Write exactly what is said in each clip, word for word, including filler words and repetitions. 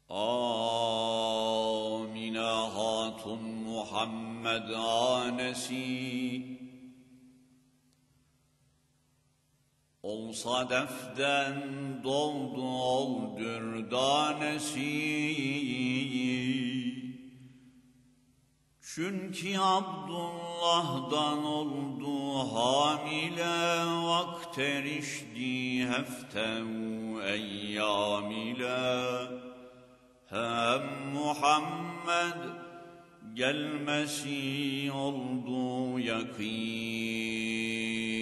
Amine Hatun Muhammed anesi ol sadeften doğdu ol dürdanesi. Çünkü Abdullah'dan oldu hamile, vakt erişti heftev eyyam ile. Hem Muhammed gelmesi oldu yakîn.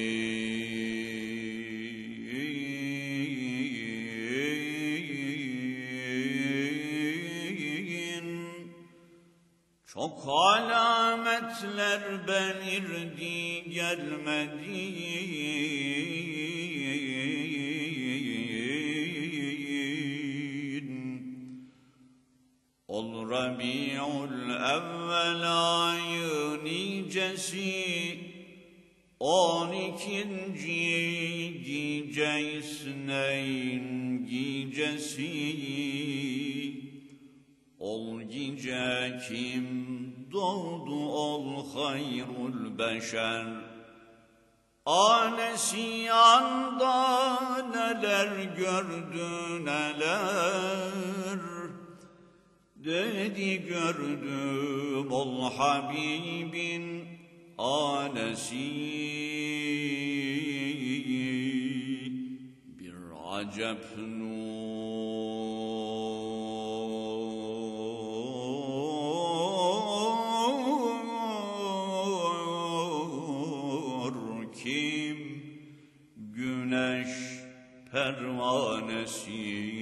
Çok alametler belirdi gelmedi. Ol Rabi'ül evvel ayı nicesi, on ikinci gece isneyn gecesi. Ol gece kim doğdu ol hayrul beşer, anesi anda neler gördü neler. Dedi gördüm ol Habibin anesi. Bir acep nur kim güneş pervanesi.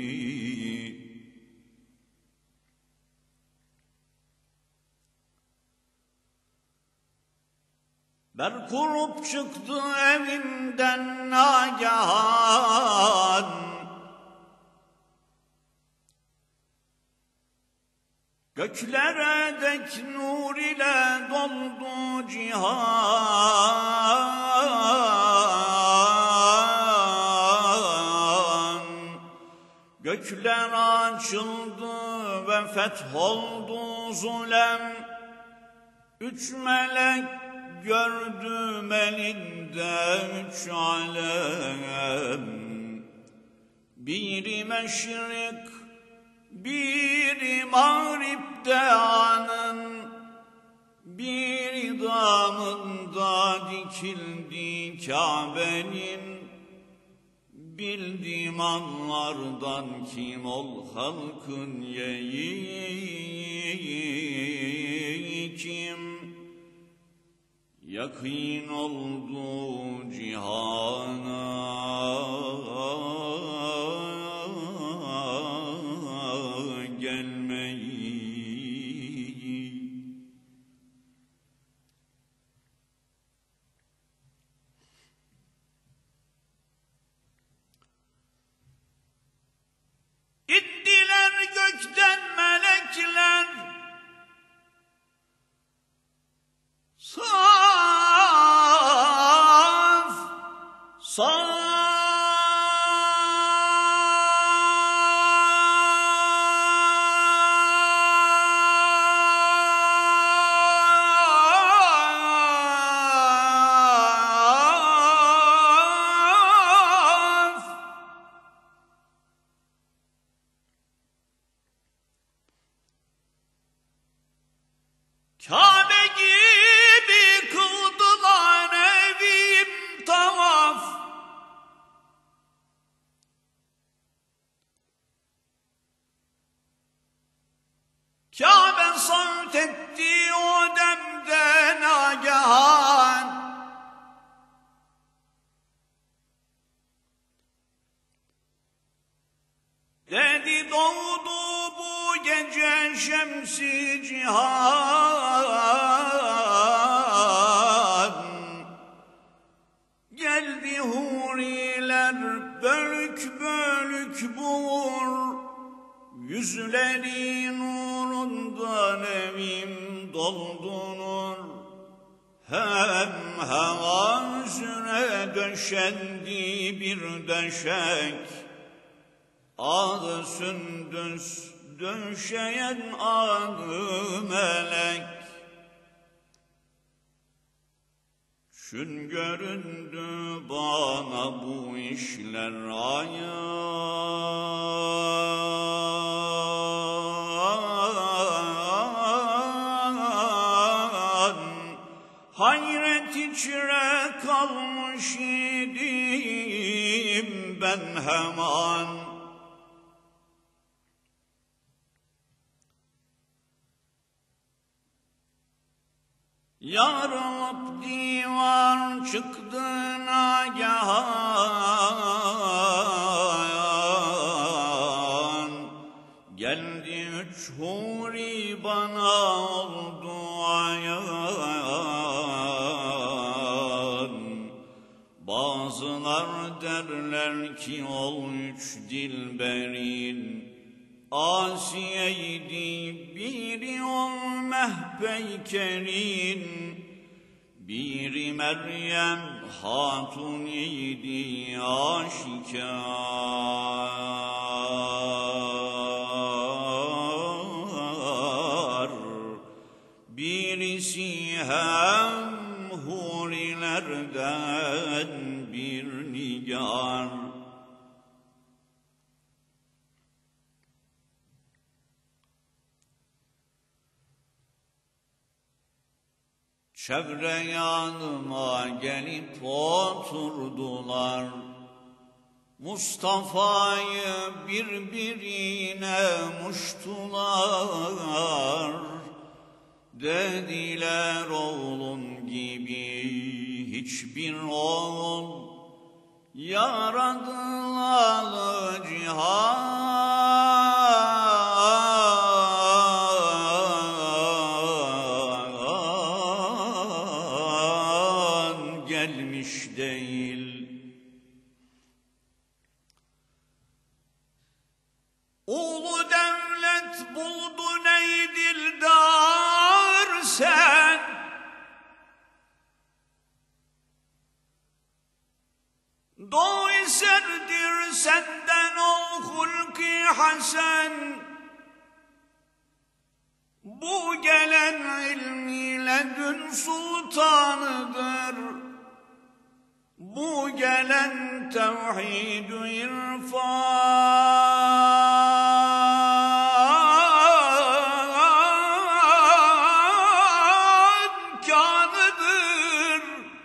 Ber kurup çıktı evinden nagahan, göklere dek nur ile doldu cihan. Gökler açıldı ve fetholdu zulem, üç melek gördüm elinde üç alem. Biri meşrik, biri mağripte anın, biri damında dikildi Kabe'nin. Bildim anlardan kim ol halkın yeği kim. Yakîn oldu cihana gelmeyi. İttiler gökten melekler, saf saf Kabe gibi kıldılar evim tavaf. Kabe savt etti o demden agahan. Dedi doğdu bu gece şemsi cihan. Geldi huriler bölük bölük buğur, yüzleri nurundan evim doldunur. Hem hava üzere döşendi bir döşek, Adı sündüs döşeyen adı melek. Şün göründü bana bu işler ayan. Hayret içre kalmış idim ben hemen. Yarılıp divan çıktı nagahan. Geldi üç huri bana oldu ayan. Bazılar derler ki ol üç dilberin Asiye'ydi biri ol Mehpeyker'in, biri Meryem Hatun idi aşikar. Birisi hem hurilerden bir nigar. Çevre yanıma gelip oturdular. Mustafa'yı birbirine muştular. Dediler oğlun gibi hiçbir oğul yaradılalı cihan. Gelmiş değil. Ulu devlet buldun ey dildar sen. Doğu eserdir senden ol hulki hasen. Bu gelen ilmiyle dün sultanıdır. Bu gelen tevhid-ü irfan kânıdır.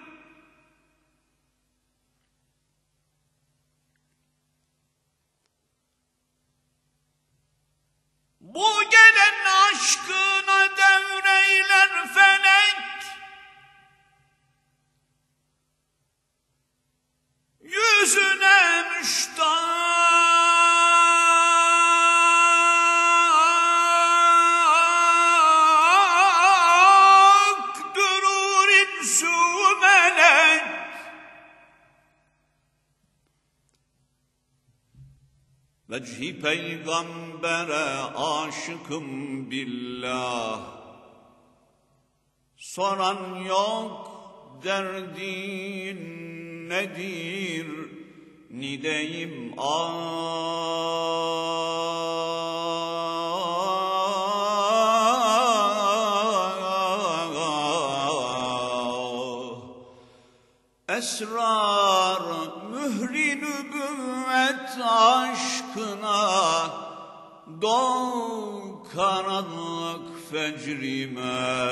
Bu gelen aşkına devreyler felek. Yüzüne müştak durur insü melek. Vecihi peygambere aşıkım billah. Soran yok derdin nedir, nideyim ah. Esrar mühri nübüvvet aşkına doğ karanlık fecrime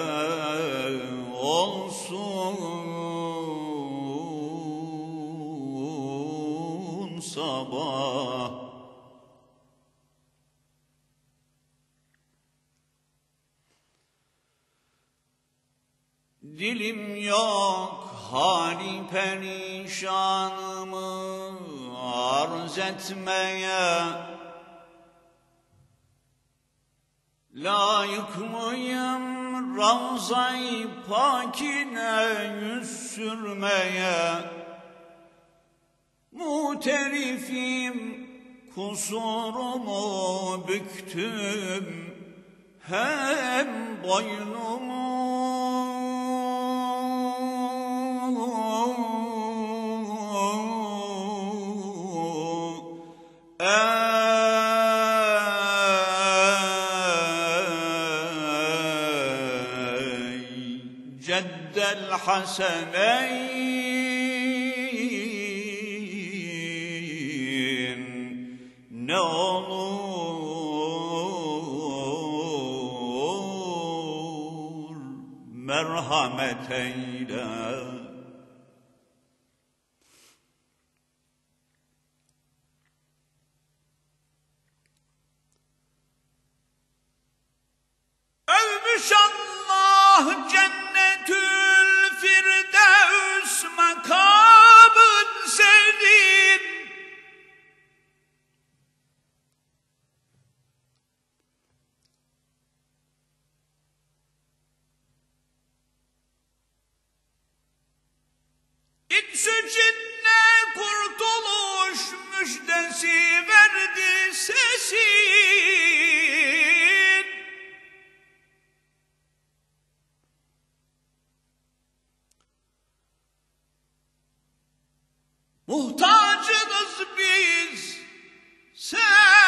olsun sabah. Dilim yok hali perişanımı arz etmeye. Layık mıyım Ravza-i Pakine yüz sürmeye? Muterifim kusurumu büktüm hem boynumu. eddel haseneyn, ne olur merhamet eyle. Övmüş Allah cennetül firdevs makamın senin. İnsü cinne kurtuluş müjdesi verdi sesin. Muhtacınız biz, sen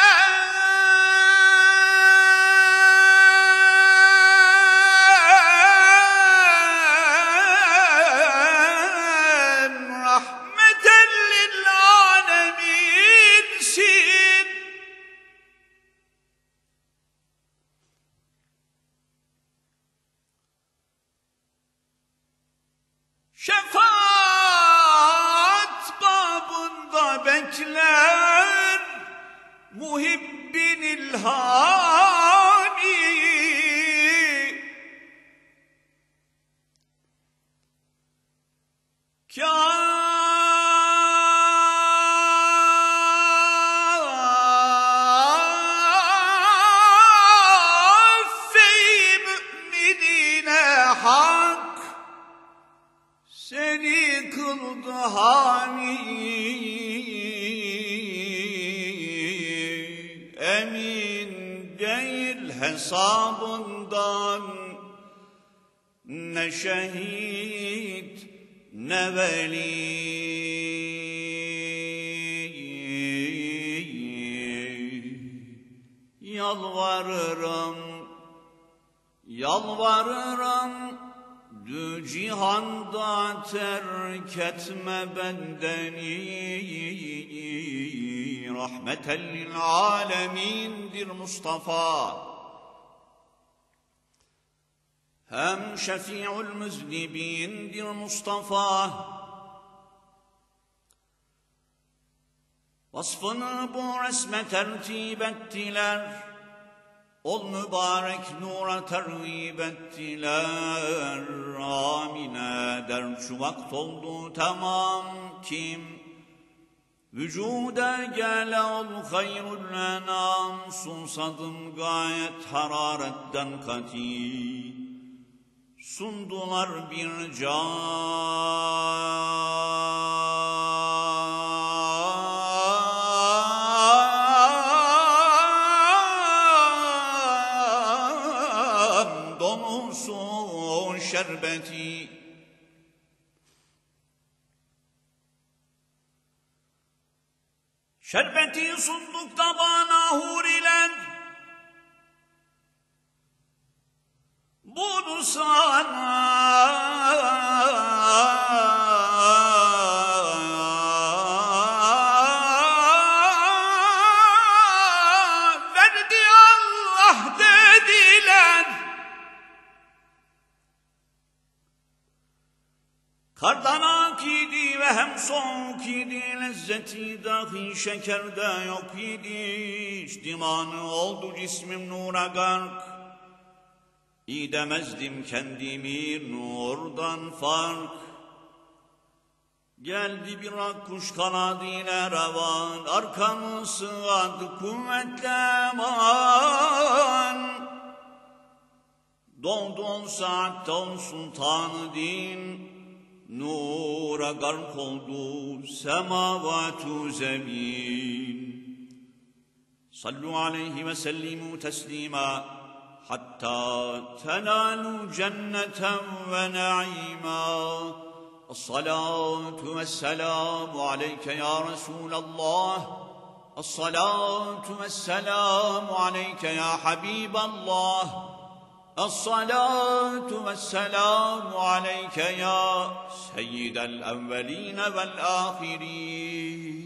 rahmeten lil aleminsin. Şefaat babında bekler muhibbin ilhami. Kâfe-i müminine hak seni kıldı hami. Emin değil hesabından ne şehit ne veli. Yalvarırım, yalvarırım, dü cihanda terk etme bendeni. Rahmeten lil alemindir Mustafa. Hem şefi'ül müznibindir Mustafa. Vasfını bu resme tertip ettiler. Ol mübarek nura tergib ettiler. Amine der şu vakt oldu tamam kim vücuda gele ol hayrul enam. Sunsadım gayet hararetten kati, sundular bir can dolusu şerbeti. Şerbeti sunduk da bana huriler, bunu sana verdi Allah dediler. Kardan akidi ve hem soğuk idi, lezzeti dahi şekerde yok idi. İçtimanı oldu cismim nura gark, İyi demezdim kendimi nurdan fark. Geldi bir akkuş kanadıyla revan, arkamı sığadı kuvvetle eman. Doğdu on saatte on sultanı din, nura gark oldu semavatu zemin. Sallu aleyhi ve sellimu teslima hatta tenalu cenneten ve naima. Es-salatu ve's-selamu aleyke ya Resulallah. Es-salatu ve's-selamu aleyke ya Habiballah. الصلاة والسلام عليك يا سيد الأولين والآخرين